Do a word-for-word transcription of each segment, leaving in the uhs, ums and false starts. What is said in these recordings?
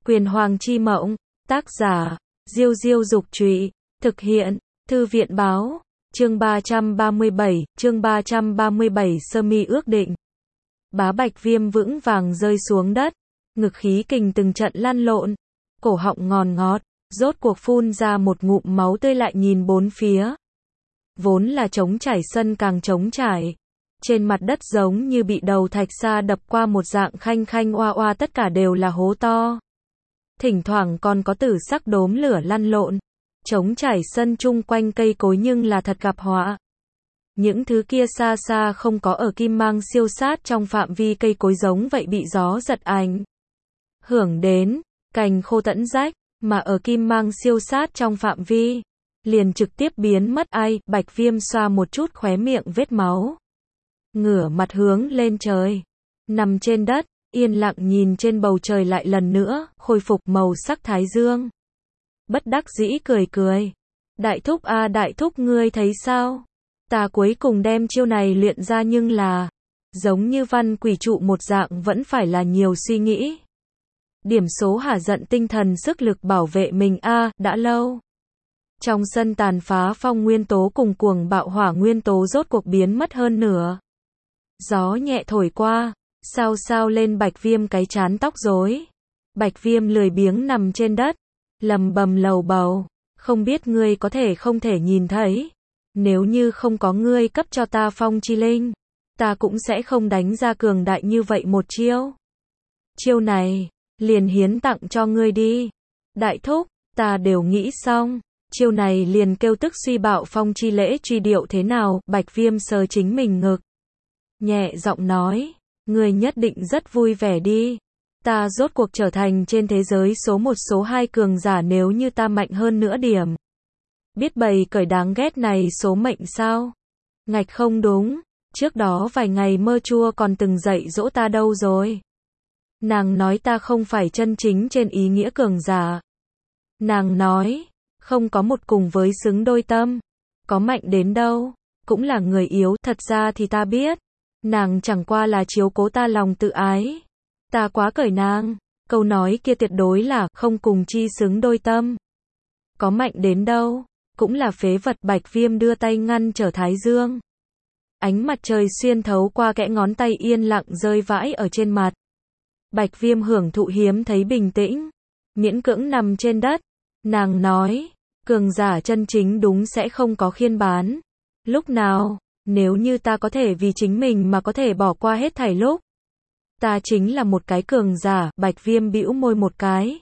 Quyền Hoàng chi mộng, tác giả, Diêu Diêu Dục Trụy, thực hiện, Thư viện Báo, chương ba trăm ba mươi bảy, chương ba trăm ba mươi bảy sơ mi ước định. Bá Bạch Viêm vững vàng rơi xuống đất, ngực khí kình từng trận lăn lộn, cổ họng ngòn ngọt, rốt cuộc phun ra một ngụm máu tươi lại nhìn bốn phía. Vốn là trống trải sân càng trống trải. Trên mặt đất giống như bị đầu thạch sa đập qua một dạng khanh khanh oa oa, tất cả đều là hố to. Thỉnh thoảng còn có tử sắc đốm lửa lăn lộn. Trống trải sân chung quanh cây cối nhưng là thật gặp họa. Những thứ kia xa xa không có ở kim mang siêu sát trong phạm vi cây cối giống vậy bị gió giật ảnh hưởng đến, cành khô tẫn rách, mà ở kim mang siêu sát trong phạm vi, liền trực tiếp biến mất. Ai, Bạch Viêm xoa một chút khóe miệng vết máu. Ngửa mặt hướng lên trời, nằm trên đất, yên lặng nhìn trên bầu trời lại lần nữa, khôi phục màu sắc thái dương. Bất đắc dĩ cười cười. Đại thúc a à, đại thúc ngươi thấy sao? Ta cuối cùng đem chiêu này luyện ra nhưng là, giống như văn quỷ trụ một dạng vẫn phải là nhiều suy nghĩ. Điểm số hả giận tinh thần sức lực bảo vệ mình a à, đã lâu. Trong sân tàn phá phong nguyên tố cùng cuồng bạo hỏa nguyên tố rốt cuộc biến mất hơn nửa. Gió nhẹ thổi qua, sao sao lên Bạch Viêm cái trán tóc rối. Bạch Viêm lười biếng nằm trên đất, lầm bầm lầu bầu, không biết ngươi có thể không thể nhìn thấy. Nếu như không có ngươi cấp cho ta phong chi linh, ta cũng sẽ không đánh ra cường đại như vậy một chiêu. Chiêu này, liền hiến tặng cho ngươi đi. Đại thúc, ta đều nghĩ xong. Chiêu này liền kêu tức suy bạo phong chi lễ truy điệu thế nào? Bạch Viêm sờ chính mình ngực, nhẹ giọng nói, ngươi nhất định rất vui vẻ đi. Ta rốt cuộc trở thành trên thế giới số một số hai cường giả, nếu như ta mạnh hơn nữa điểm. Biết bầy cởi đáng ghét này số mệnh sao? Ngạch không đúng, trước đó vài ngày mơ chua còn từng dạy dỗ ta đâu rồi. Nàng nói ta không phải chân chính trên ý nghĩa cường giả. Nàng nói, không có một cùng với xứng đôi tâm. Có mạnh đến đâu, cũng là người yếu. Thật ra thì ta biết, nàng chẳng qua là chiếu cố ta lòng tự ái. Ta quá cởi nàng, câu nói kia tuyệt đối là không cùng chi xứng đôi tâm. Có mạnh đến đâu, cũng là phế vật. Bạch Viêm đưa tay ngăn trở thái dương. Ánh mặt trời xuyên thấu qua kẽ ngón tay yên lặng rơi vãi ở trên mặt. Bạch Viêm hưởng thụ hiếm thấy bình tĩnh, miễn cưỡng nằm trên đất. Nàng nói, cường giả chân chính đúng sẽ không có khiên bán. Lúc nào, nếu như ta có thể vì chính mình mà có thể bỏ qua hết thảy lúc, ta chính là một cái cường giả. Bạch Viêm bĩu môi một cái,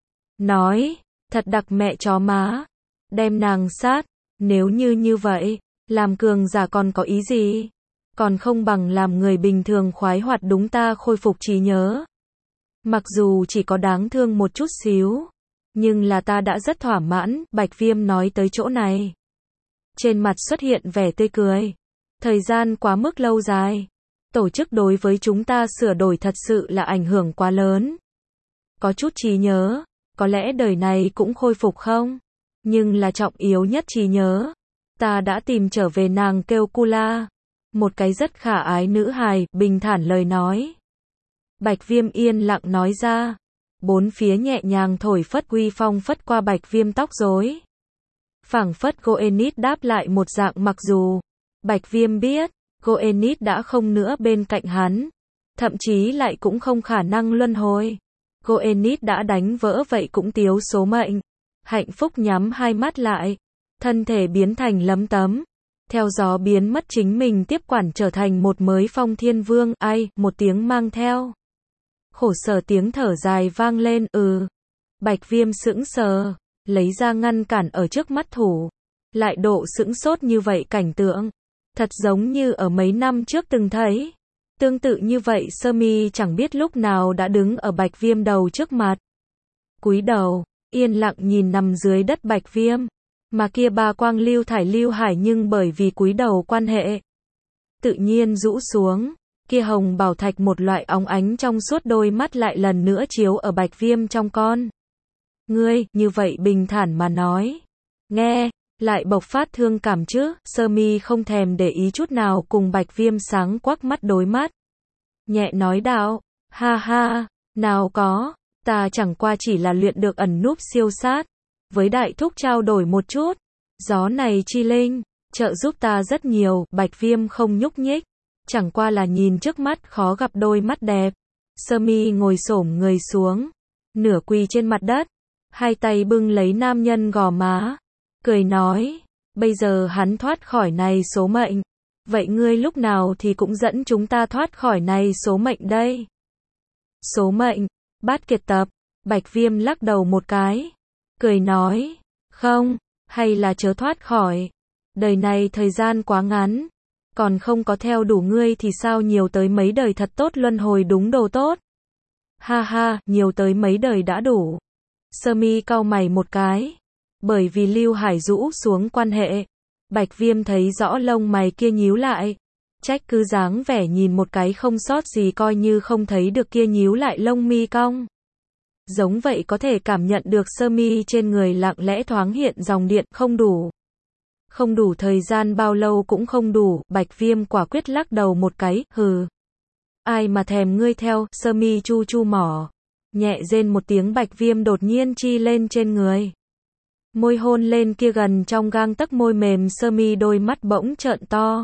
nói, thật đặc mẹ chó má, đem nàng sát. Nếu như như vậy, làm cường giả còn có ý gì? Còn không bằng làm người bình thường khoái hoạt. Đúng, ta khôi phục trí nhớ. Mặc dù chỉ có đáng thương một chút xíu, nhưng là ta đã rất thỏa mãn. Bạch Viêm nói tới chỗ này, trên mặt xuất hiện vẻ tươi cười. Thời gian quá mức lâu dài, tổ chức đối với chúng ta sửa đổi thật sự là ảnh hưởng quá lớn. Có chút trí nhớ, có lẽ đời này cũng khôi phục không? Nhưng là trọng yếu nhất trí nhớ, ta đã tìm trở về. Nàng kêu Kula, một cái rất khả ái nữ hài, bình thản lời nói. Bạch Viêm yên lặng nói ra. Bốn phía nhẹ nhàng thổi phất uy phong phất qua Bạch Viêm tóc rối. Phảng phất Goenit đáp lại một dạng. Mặc dù Bạch Viêm biết Goenit đã không nữa bên cạnh hắn, thậm chí lại cũng không khả năng luân hồi. Goenit đã đánh vỡ vậy cũng tiếu số mệnh. Hạnh phúc nhắm hai mắt lại, thân thể biến thành lấm tấm, theo gió biến mất chính mình, tiếp quản trở thành một mới Phong Thiên Vương. Ai, một tiếng mang theo khổ sở tiếng thở dài vang lên. Ừ. Bạch Viêm sững sờ, lấy ra ngăn cản ở trước mắt thủ. Lại độ sững sốt như vậy cảnh tượng, thật giống như ở mấy năm trước từng thấy. Tương tự như vậy sơ mi chẳng biết lúc nào đã đứng ở Bạch Viêm đầu trước mặt. Cúi đầu, yên lặng nhìn nằm dưới đất Bạch Viêm. Mà kia ba quang lưu thải lưu hải nhưng bởi vì cúi đầu quan hệ, tự nhiên rũ xuống. Kia hồng bảo thạch một loại óng ánh trong suốt đôi mắt lại lần nữa chiếu ở Bạch Viêm trong con. Ngươi, như vậy bình thản mà nói. Nghe, lại bộc phát thương cảm chứ? Sơ mi không thèm để ý chút nào cùng Bạch Viêm sáng quắc mắt đối mắt. Nhẹ nói đạo, ha ha, nào có, Ta chẳng qua chỉ là luyện được ẩn núp siêu sát. Với đại thúc trao đổi một chút. Gió này chi linh, trợ giúp ta rất nhiều, Bạch Viêm không nhúc nhích. Chẳng qua là nhìn trước mắt khó gặp đôi mắt đẹp. Sơ Mi ngồi xổm người xuống, nửa quỳ trên mặt đất, hai tay bưng lấy nam nhân gò má, cười nói, bây giờ hắn thoát khỏi này số mệnh, vậy ngươi lúc nào thì cũng dẫn chúng ta thoát khỏi này số mệnh đây. Số mệnh, Bát Kiệt tập, Bạch Viêm lắc đầu một cái, cười nói, không, hay là chớ thoát khỏi, đời này thời gian quá ngắn, còn không có theo đủ ngươi thì sao nhiều tới mấy đời thật tốt luân hồi đúng đồ tốt. Ha ha, nhiều tới mấy đời đã đủ. Sơ Mi cau mày một cái, bởi vì Lưu Hải rũ xuống quan hệ, Bạch Viêm thấy rõ lông mày kia nhíu lại, trách cứ dáng vẻ nhìn một cái không sót gì coi như không thấy được kia nhíu lại lông mi cong. Giống vậy có thể cảm nhận được sơ mi trên người lặng lẽ thoáng hiện dòng điện không đủ. Không đủ thời gian bao lâu cũng không đủ, Bạch Viêm quả quyết lắc đầu một cái, hừ. Ai mà thèm ngươi theo, sơ mi chu chu mỏ. Nhẹ rên một tiếng Bạch Viêm đột nhiên chi lên trên người. Môi hôn lên kia gần trong gang tấc môi mềm sơ mi đôi mắt bỗng trợn to.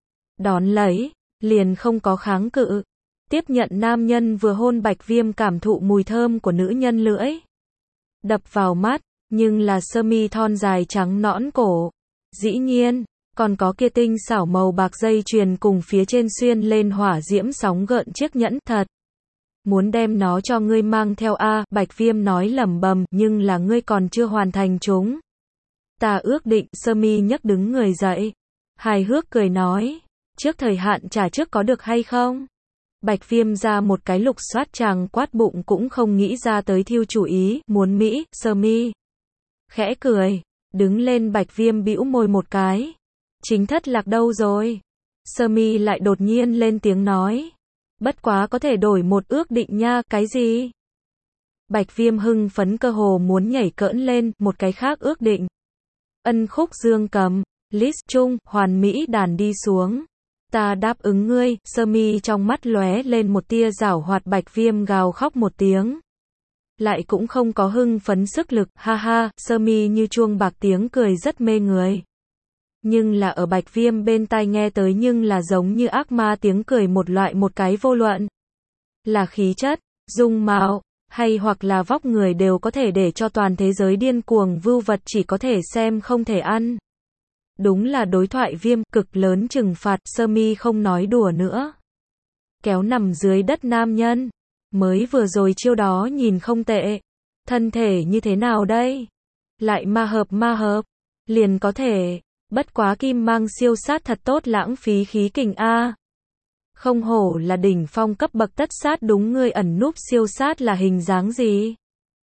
Đón lấy, liền không có kháng cự. Tiếp nhận nam nhân vừa hôn Bạch Viêm cảm thụ mùi thơm của nữ nhân lưỡi. Đập vào mắt, nhưng là sơ mi thon dài trắng nõn cổ. Dĩ nhiên, còn có kia tinh xảo màu bạc dây chuyền cùng phía trên xuyên lên hỏa diễm sóng gợn chiếc nhẫn thật. Muốn đem nó cho ngươi mang theo a, Bạch Viêm nói lẩm bẩm, nhưng là ngươi còn chưa hoàn thành chúng. Ta ước định, sơ mi nhấc đứng người dậy. Hài hước cười nói, trước thời hạn trả trước có được hay không? Bạch Viêm ra một cái lục soát chàng quát bụng cũng không nghĩ ra tới thiêu chủ ý, muốn Mỹ, sơ mi. Khẽ cười, đứng lên Bạch Viêm bĩu môi một cái. Chính thất lạc đâu rồi? Sơ mi lại đột nhiên lên tiếng nói. Bất quá có thể đổi một ước định nha, cái gì? Bạch Viêm hưng phấn cơ hồ muốn nhảy cỡn lên, một cái khác ước định. Ân khúc dương cầm, list chung, hoàn mỹ đàn đi xuống. Ta đáp ứng ngươi, sơ mi trong mắt lóe lên một tia giảo hoạt. Bạch Viêm gào khóc một tiếng. Lại cũng không có hưng phấn sức lực, ha ha, sơ mi như chuông bạc tiếng cười rất mê người. Nhưng là ở Bạch Viêm bên tai nghe tới nhưng là giống như ác ma tiếng cười một loại một cái vô luận. Là khí chất, dung mạo, hay hoặc là vóc người đều có thể để cho toàn thế giới điên cuồng vưu vật chỉ có thể xem không thể ăn. Đúng là đối thoại Viêm, cực lớn trừng phạt, sơ mi không nói đùa nữa. Kéo nằm dưới đất nam nhân. Mới vừa rồi chiêu đó nhìn không tệ. Thân thể như thế nào đây? Lại ma hợp ma hợp. Liền có thể. Bất quá kim mang siêu sát thật tốt lãng phí khí kình a. Không hổ là đỉnh phong cấp bậc tất sát đúng ngươi ẩn núp siêu sát là hình dáng gì?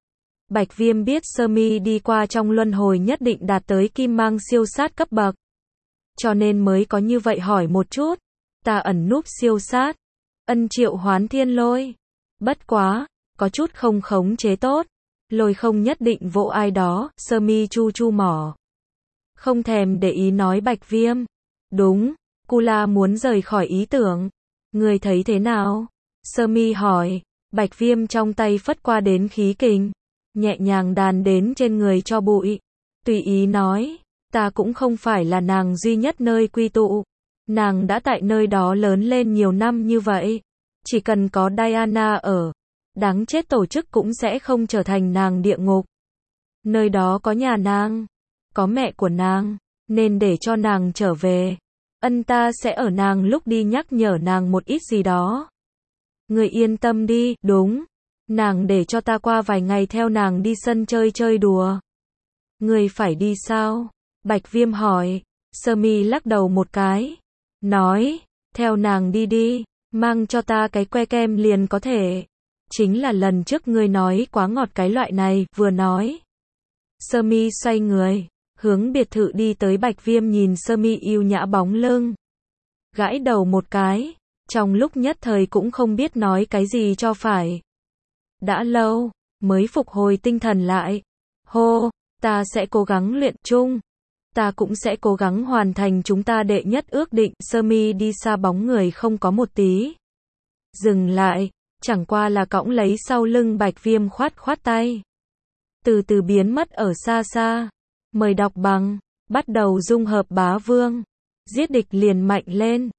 Bạch Viêm biết sơ mi đi qua trong luân hồi nhất định đạt tới kim mang siêu sát cấp bậc. Cho nên mới có như vậy hỏi một chút. Ta ẩn núp siêu sát. Ân triệu hoán thiên lôi. Bất quá, có chút không khống chế tốt. Lôi không nhất định vỗ ai đó, sơ mi chu chu mỏ. Không thèm để ý nói Bạch Viêm. Đúng, Kula muốn rời khỏi ý tưởng. Người thấy thế nào? Sơ mi hỏi. Bạch Viêm trong tay phất qua đến khí kình. Nhẹ nhàng đàn đến trên người cho bụi. Tùy ý nói. Ta cũng không phải là nàng duy nhất nơi quy tụ. Nàng đã tại nơi đó lớn lên nhiều năm như vậy. Chỉ cần có Diana ở. Đáng chết tổ chức cũng sẽ không trở thành nàng địa ngục. Nơi đó có nhà nàng. Có mẹ của nàng. Nên để cho nàng trở về. Ân ta sẽ ở nàng lúc đi nhắc nhở nàng một ít gì đó. Người yên tâm đi, đúng. Nàng để cho ta qua vài ngày theo nàng đi sân chơi chơi đùa. Người phải đi sao? Bạch Viêm hỏi. Sơ mi lắc đầu một cái. Nói, theo nàng đi đi. Mang cho ta cái que kem liền có thể. Chính là lần trước ngươi nói quá ngọt cái loại này, vừa nói. Sơ mi xoay người. Hướng biệt thự đi tới. Bạch Viêm nhìn sơ mi yêu nhã bóng lưng. Gãi đầu một cái. Trong lúc nhất thời cũng không biết nói cái gì cho phải. Đã lâu, mới phục hồi tinh thần lại. Hô, ta sẽ cố gắng luyện chung. Ta cũng sẽ cố gắng hoàn thành chúng ta đệ nhất ước định. Sơ mi đi xa bóng người không có một tí. Dừng lại, chẳng qua là cõng lấy sau lưng Bạch Viêm khoát khoát tay. Từ từ biến mất ở xa xa. Mời đọc bằng, bắt đầu dung hợp bá vương. Giết địch liền mạnh lên.